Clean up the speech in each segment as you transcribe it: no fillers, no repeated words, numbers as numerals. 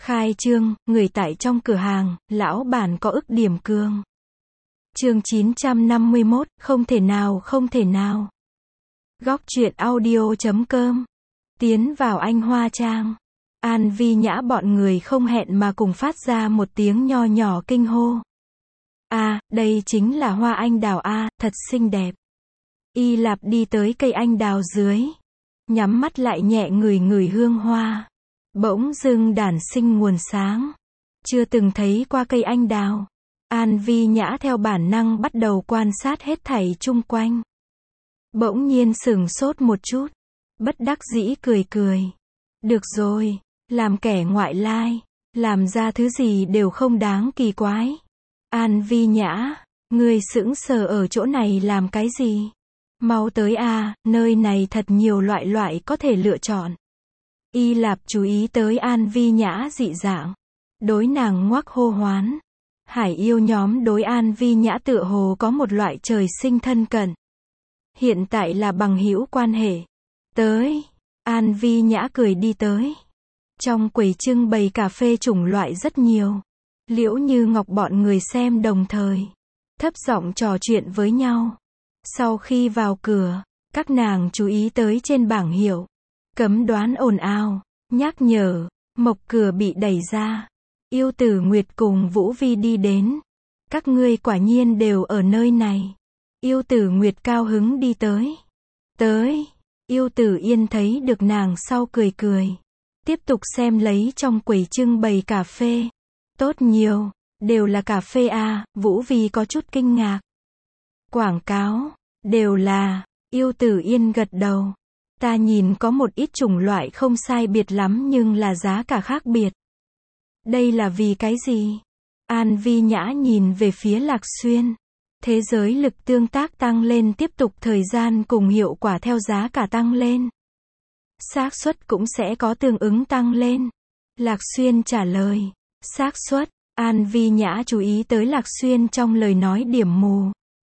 Khai trương, người tại trong cửa hàng, lão bản có ức điểm cường. Chương 951, không thể nào không thể nào. Góc truyện audio.com. Tiến vào Anh Hoa Trang. An Vi Nhã bọn người không hẹn mà cùng phát ra một tiếng nho nhỏ kinh hô. Đây chính là hoa anh đào thật xinh đẹp. Y Lạp đi tới cây anh đào dưới. Nhắm mắt lại nhẹ ngửi ngửi hương hoa. Bỗng dưng đản sinh nguồn sáng. Chưa từng thấy qua cây anh đào. An Vi Nhã theo bản năng bắt đầu quan sát hết thảy chung quanh. Bỗng nhiên sửng sốt một chút. Bất đắc dĩ cười cười. Được rồi, làm kẻ ngoại lai, làm ra thứ gì đều không đáng kỳ quái. An Vi Nhã, ngươi sững sờ ở chỗ này làm cái gì? Mau tới nơi này thật nhiều loại có thể lựa chọn. Y Lạp chú ý tới An Vi Nhã dị dạng. Đối nàng ngoắc hô hoán. Hải yêu nhóm đối An Vi Nhã tựa hồ có một loại trời sinh thân cận. Hiện tại là bằng hữu quan hệ. Tới. An Vi Nhã cười đi tới. Trong quầy trưng bày cà phê chủng loại rất nhiều. Liễu Như Ngọc bọn người xem đồng thời. Thấp giọng trò chuyện với nhau. Sau khi vào cửa, các nàng chú ý tới trên bảng hiệu. Cấm đoán ồn ào, nhắc nhở, mộc cửa bị đẩy ra. Yêu Tử Nguyệt cùng Vũ Vi đi đến. Các ngươi quả nhiên đều ở nơi này. Yêu Tử Nguyệt cao hứng đi tới. Yêu Tử Yên thấy được nàng sau cười cười. Tiếp tục xem lấy trong quầy trưng bày cà phê. Tốt nhiều, đều là cà phê Vũ Vi có chút kinh ngạc. Quảng cáo, đều là, Yêu Tử Yên gật đầu. Ta nhìn có một ít chủng loại không sai biệt lắm nhưng là giá cả khác biệt. Đây là vì cái gì? An Vi Nhã nhìn về phía Lạc Xuyên. Thế giới lực tương tác tăng lên tiếp tục thời gian cùng hiệu quả theo giá cả tăng lên. Xác suất cũng sẽ có tương ứng tăng lên. Lạc Xuyên trả lời. Xác suất, An Vi Nhã chú ý tới Lạc Xuyên trong lời nói điểm mù.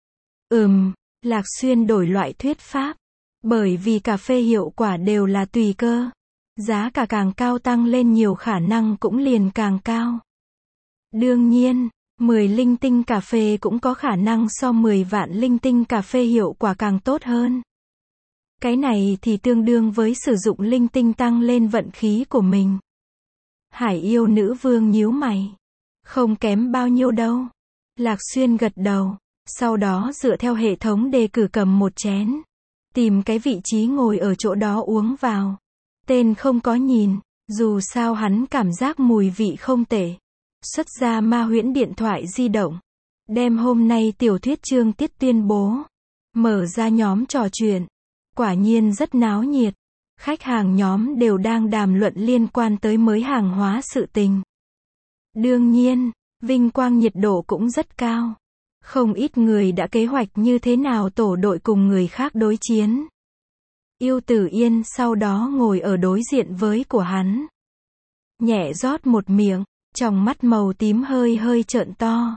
Lạc Xuyên đổi loại thuyết pháp. Bởi vì cà phê hiệu quả đều là tùy cơ. Giá cả càng cao tăng lên nhiều khả năng cũng liền càng cao. Đương nhiên, 10 linh tinh cà phê cũng có khả năng so 10 vạn linh tinh cà phê hiệu quả càng tốt hơn. Cái này thì tương đương với sử dụng linh tinh tăng lên vận khí của mình. Hải yêu nữ vương nhíu mày. Không kém bao nhiêu đâu. Lạc Xuyên gật đầu. Sau đó dựa theo hệ thống đề cử cầm một chén. Tìm cái vị trí ngồi ở chỗ đó uống vào. Tên không có nhìn. Dù sao hắn cảm giác mùi vị không tệ. Xuất ra ma huyễn điện thoại di động. Đem hôm nay tiểu thuyết chương tiết tuyên bố. Mở ra nhóm trò chuyện. Quả nhiên rất náo nhiệt. Khách hàng nhóm đều đang đàm luận liên quan tới mới hàng hóa sự tình. Đương nhiên, vinh quang nhiệt độ cũng rất cao. Không ít người đã kế hoạch như thế nào tổ đội cùng người khác đối chiến. Yêu Tử Yên sau đó ngồi ở đối diện với của hắn. Nhẹ rót một miệng, trong mắt màu tím hơi trợn to.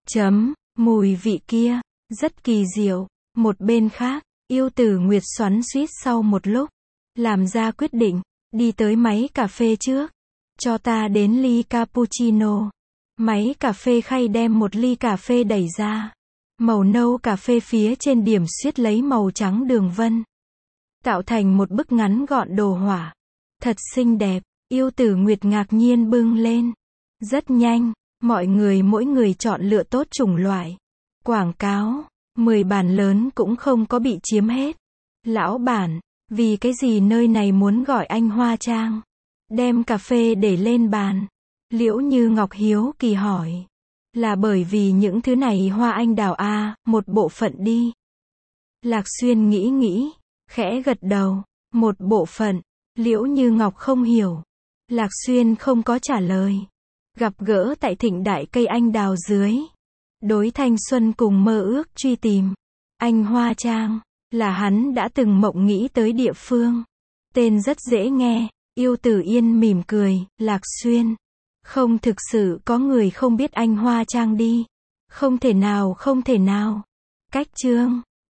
Mùi vị kia, rất kỳ diệu. Một bên khác, Yêu Tử Nguyệt xoắn xuýt sau một lúc. Làm ra quyết định, đi tới máy cà phê trước. Cho ta đến ly cappuccino. Máy cà phê khay đem một ly cà phê đẩy ra. Màu nâu cà phê phía trên điểm xuyết lấy màu trắng đường vân. Tạo thành một bức ngắn gọn đồ họa. Thật xinh đẹp, Yêu Tử Nguyệt ngạc nhiên bưng lên. Rất nhanh, mỗi người chọn lựa tốt chủng loại. Quảng cáo, 10 bàn lớn cũng không có bị chiếm hết. Lão bản, vì cái gì nơi này muốn gọi Anh Hoa Trang? Đem cà phê để lên bàn. Liễu Như Ngọc hiếu kỳ hỏi. Là bởi vì những thứ này hoa anh đào một bộ phận đi. Lạc Xuyên nghĩ, khẽ gật đầu. Một bộ phận. Liễu Như Ngọc không hiểu. Lạc Xuyên không có trả lời. Gặp gỡ tại thịnh đại cây anh đào dưới. Đối thanh xuân cùng mơ ước truy tìm. Anh Hoa Trang, là hắn đã từng mộng nghĩ tới địa phương. Tên rất dễ nghe. Yêu Tử Yên mỉm cười. Lạc Xuyên, không thực sự có người không biết Anh Hoa Trang đi. Không thể nào. Cách chương